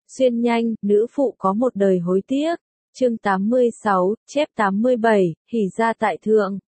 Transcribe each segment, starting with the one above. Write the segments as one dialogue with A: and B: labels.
A: Xuyên nhanh, nữ phụ có một đời hối tiếc. Chương 86, chép 87, hỉ ra tại thượng.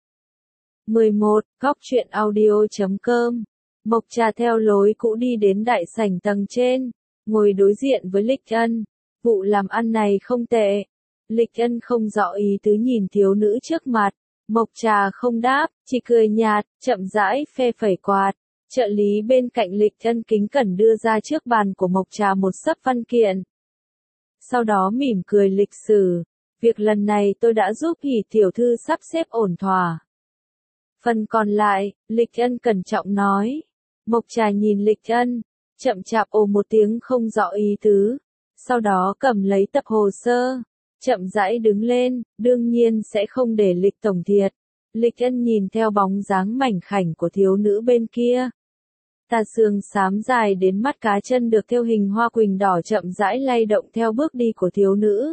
A: 11. Góc truyện audio.com. Mộc Trà theo lối cũ đi đến đại sảnh tầng trên, ngồi đối diện với Lịch Ân. Vụ làm ăn này không tệ. Lịch Ân không rõ ý tứ nhìn thiếu nữ trước mặt. Mộc Trà không đáp, chỉ cười nhạt, chậm rãi phe phẩy quạt. Trợ lý bên cạnh Lịch Ân kính cẩn đưa ra trước bàn của Mộc Trà một xấp văn kiện. Sau đó mỉm cười lịch sử. Việc lần này tôi đã giúp Hỉ tiểu thư sắp xếp ổn thỏa. Phần còn lại, Lịch Ân cẩn trọng nói. Mộc Trà nhìn Lịch Ân, chậm chạp ồ một tiếng không rõ ý tứ. Sau đó cầm lấy tập hồ sơ, chậm rãi đứng lên, đương nhiên sẽ không để Lịch tổng thiệt. Lịch Ân nhìn theo bóng dáng mảnh khảnh của thiếu nữ bên kia. Tà xương xám dài đến mắt cá chân được theo hình hoa quỳnh đỏ chậm rãi lay động theo bước đi của thiếu nữ.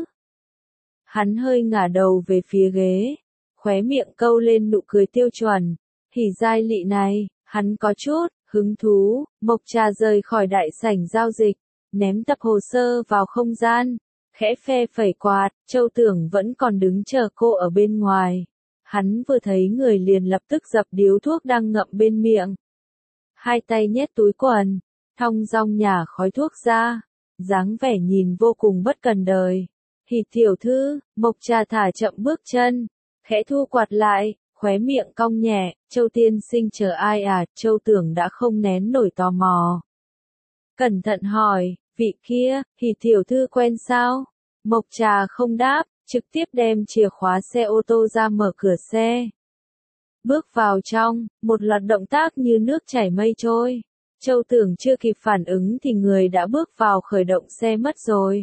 A: Hắn hơi ngả đầu về phía ghế, khóe miệng câu lên nụ cười tiêu chuẩn. Hỉ giai lị này, hắn có chút hứng thú. Mộc Trà rời khỏi đại sảnh giao dịch, ném tập hồ sơ vào không gian, khẽ phe phẩy quạt. Châu Tưởng vẫn còn đứng chờ cô ở bên ngoài. Hắn vừa thấy người liền lập tức dập điếu thuốc đang ngậm bên miệng. Hai tay nhét túi quần, thong dong nhả khói thuốc ra, dáng vẻ nhìn vô cùng bất cần đời. Hỉ tiểu thư, Mộc Trà thả chậm bước chân, khẽ thu quạt lại, khóe miệng cong nhẹ. Châu tiên sinh chờ ai à? Châu Tưởng đã không nén nổi tò mò. Cẩn thận hỏi, vị kia, Hỉ tiểu thư quen sao? Mộc Trà không đáp, trực tiếp đem chìa khóa xe ô tô ra mở cửa xe. Bước vào trong, một loạt động tác như nước chảy mây trôi. Châu Tưởng chưa kịp phản ứng thì người đã bước vào khởi động xe mất rồi.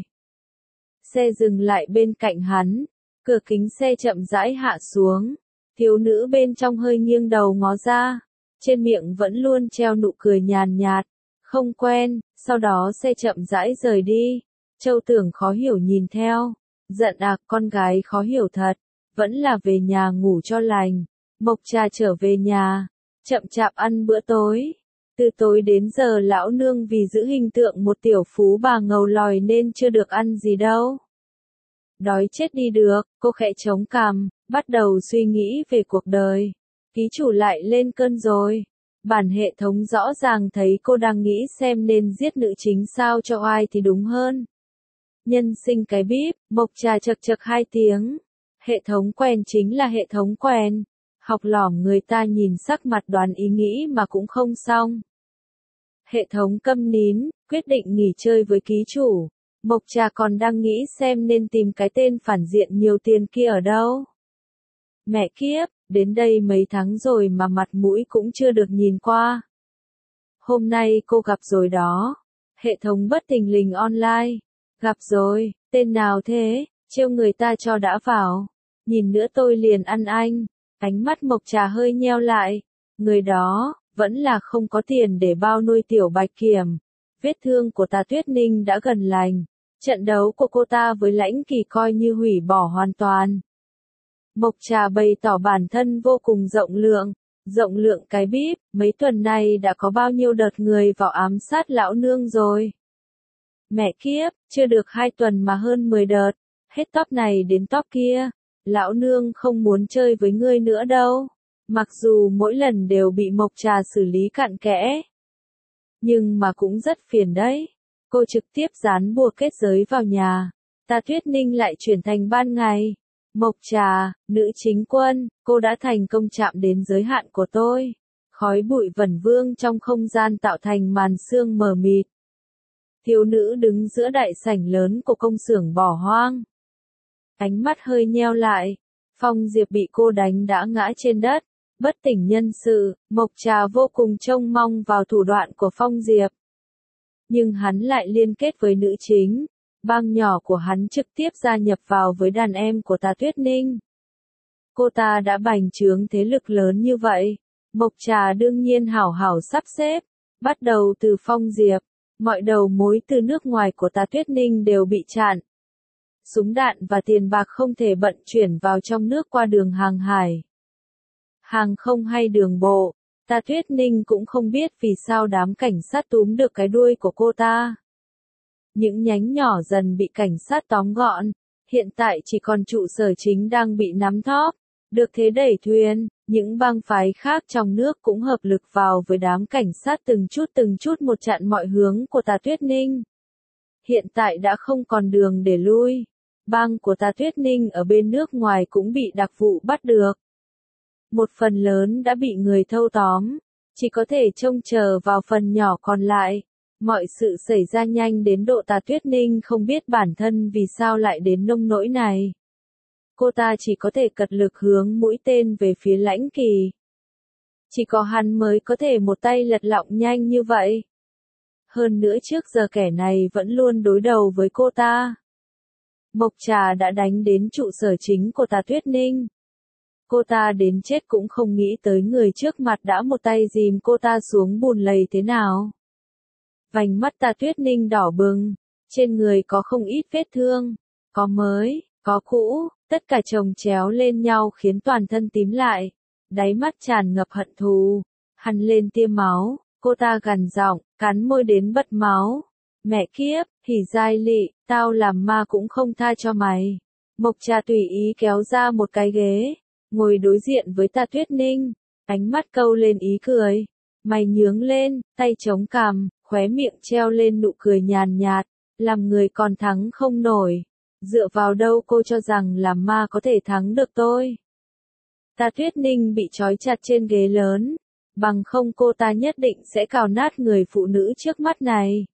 A: Xe dừng lại bên cạnh hắn, cửa kính xe chậm rãi hạ xuống. Thiếu nữ bên trong hơi nghiêng đầu ngó ra, trên miệng vẫn luôn treo nụ cười nhàn nhạt. Không quen. Sau đó xe chậm rãi rời đi. Châu Tưởng khó hiểu nhìn theo. Giận à, con gái khó hiểu thật. Vẫn là về nhà ngủ cho lành. Mộc Trà trở về nhà, chậm chạp ăn bữa tối. Từ tối đến giờ lão nương vì giữ hình tượng một tiểu phú bà ngầu lòi nên chưa được ăn gì đâu. Đói chết đi được, cô khẽ chống cằm, bắt đầu suy nghĩ về cuộc đời. Ký chủ lại lên cơn rồi. Bản hệ thống rõ ràng thấy cô đang nghĩ xem nên giết nữ chính sao cho ai thì đúng hơn. Nhân sinh cái bíp, Mộc Trà chật chật hai tiếng. Hệ thống quen chính là hệ thống quen. Học lỏm người ta nhìn sắc mặt đoán ý nghĩ mà cũng không xong. Hệ thống câm nín, quyết định nghỉ chơi với ký chủ. Mộc Trà còn đang nghĩ xem nên tìm cái tên phản diện nhiều tiền kia ở đâu. Mẹ kiếp, đến đây mấy tháng rồi mà mặt mũi cũng chưa được nhìn qua. Hôm nay cô gặp rồi đó. Hệ thống bất thình lình online. Gặp rồi, tên nào thế? Trêu người ta cho đã vào. Nhìn nữa tôi liền ăn anh. Ánh mắt Mộc Trà hơi nheo lại. Người đó, vẫn là không có tiền để bao nuôi tiểu Bạch Kiểm. Vết thương của Tà Tuyết Ninh đã gần lành. Trận đấu của cô ta với Lãnh Kỳ coi như hủy bỏ hoàn toàn. Mộc Trà bày tỏ bản thân vô cùng rộng lượng. Rộng lượng cái bíp, mấy tuần này đã có bao nhiêu đợt người vào ám sát lão nương rồi. Mẹ kiếp, chưa được 2 tuần mà hơn 10 đợt. Hết top này đến top kia. Lão nương không muốn chơi với ngươi nữa đâu. Mặc dù mỗi lần đều bị Mộc Trà xử lý cặn kẽ. Nhưng mà cũng rất phiền đấy. Cô trực tiếp dán bùa kết giới vào nhà. Tà Tuyết Ninh lại chuyển thành ban ngày. Mộc Trà, nữ chính quân, cô đã thành công chạm đến giới hạn của tôi. Khói bụi vẩn vương trong không gian tạo thành màn sương mờ mịt. Thiếu nữ đứng giữa đại sảnh lớn của công xưởng bỏ hoang. Ánh mắt hơi nheo lại. Phong Diệp bị cô đánh đã ngã trên đất, bất tỉnh nhân sự. Mộc Trà vô cùng trông mong vào thủ đoạn của Phong Diệp. Nhưng hắn lại liên kết với nữ chính. Bang nhỏ của hắn trực tiếp gia nhập vào với đàn em của Tà Tuyết Ninh. Cô ta đã bành trướng thế lực lớn như vậy. Mộc Trà đương nhiên hảo hảo sắp xếp. Bắt đầu từ Phong Diệp, mọi đầu mối từ nước ngoài của Tà Tuyết Ninh đều bị chặn. Súng đạn và tiền bạc không thể vận chuyển vào trong nước qua đường hàng hải, hàng không hay đường bộ. Tà Tuyết Ninh cũng không biết vì sao đám cảnh sát túm được cái đuôi của cô ta. những nhánh nhỏ dần bị cảnh sát tóm gọn. Hiện tại chỉ còn trụ sở chính đang bị nắm thóp. Được thế đẩy thuyền, những bang phái khác trong nước cũng hợp lực vào với đám cảnh sát từng chút một chặn mọi hướng của Tà Tuyết Ninh. Hiện tại đã không còn đường để lui. Bang của Tà Tuyết Ninh ở bên nước ngoài cũng bị đặc vụ bắt được. Một phần lớn đã bị người thâu tóm, chỉ có thể trông chờ vào phần nhỏ còn lại. Mọi sự xảy ra nhanh đến độ Tà Tuyết Ninh không biết bản thân vì sao lại đến nông nỗi này. Cô ta chỉ có thể cật lực hướng mũi tên về phía Lãnh Kỳ. Chỉ có hắn mới có thể một tay lật lọng nhanh như vậy. Hơn nữa trước giờ kẻ này vẫn luôn đối đầu với cô ta. Mộc Trà đã đánh đến trụ sở chính của Tà Tuyết Ninh. Cô ta đến chết cũng không nghĩ tới người trước mặt đã một tay dìm cô ta xuống bùn lầy thế nào. Vành mắt Tà Tuyết Ninh đỏ bừng, trên người có không ít vết thương, có mới, có cũ, tất cả chồng chéo lên nhau khiến toàn thân tím lại, đáy mắt tràn ngập hận thù, hằn lên tia máu, cô ta gằn giọng, cắn môi đến bật máu. Mẹ kiếp, Hỉ Giai Lị, tao làm ma cũng không tha cho mày. Mộc Trà tùy ý kéo ra một cái ghế, ngồi đối diện với Tà Tuyết Ninh, ánh mắt câu lên ý cười. Mày nhướng lên, tay chống cằm, khóe miệng treo lên nụ cười nhàn nhạt, làm người còn thắng không nổi. Dựa vào đâu cô cho rằng làm ma có thể thắng được tôi? Tà Tuyết Ninh bị trói chặt trên ghế lớn, bằng không cô ta nhất định sẽ cào nát người phụ nữ trước mắt này.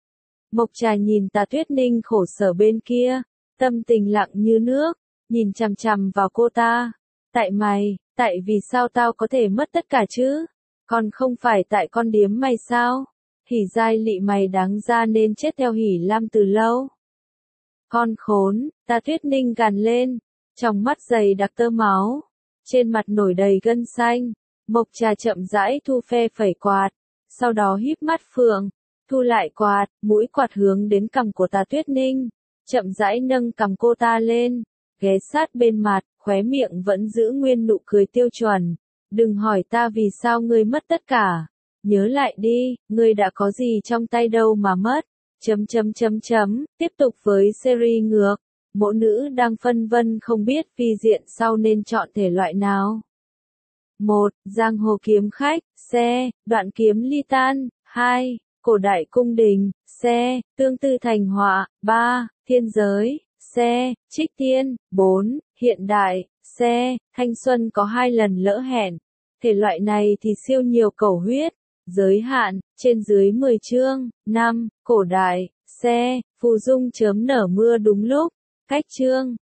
A: Mộc Trà nhìn Tà Tuyết Ninh khổ sở bên kia, tâm tình lặng như nước, nhìn chằm chằm vào cô ta. Tại mày, tại vì sao tao có thể mất tất cả chứ? Còn không phải tại con điếm mày sao? Hỉ Giai Lị mày đáng ra nên chết theo Hỉ Lam từ lâu. Con khốn, Tà Tuyết Ninh gằn lên, trong mắt dày đặc tơ máu, trên mặt nổi đầy gân xanh. Mộc Trà chậm rãi thu phe phẩy quạt, sau đó híp mắt phượng, thu lại quạt, mũi quạt hướng đến cằm của Tà Tuyết Ninh, chậm rãi nâng cằm cô ta lên, ghé sát bên mặt, khóe miệng vẫn giữ nguyên nụ cười tiêu chuẩn. Đừng hỏi ta vì sao ngươi mất tất cả. Nhớ lại đi, ngươi đã có gì trong tay đâu mà mất. Tiếp tục với series ngược. Mộ nữ đang phân vân không biết phi diện sau nên chọn thể loại nào. 1. Giang hồ kiếm khách, xe, đoạn kiếm ly tan. 2. Cổ đại cung đình, xe, tương tư thành họa. 3. Thiên giới, xe, trích tiên. 4. Hiện đại, xe, thanh xuân có 2 lần lỡ hẹn. Thể loại này thì siêu nhiều cầu huyết. Giới hạn, trên dưới 10 chương. 5. Cổ đại, xe, phù dung chớm nở mưa đúng lúc. Cách chương.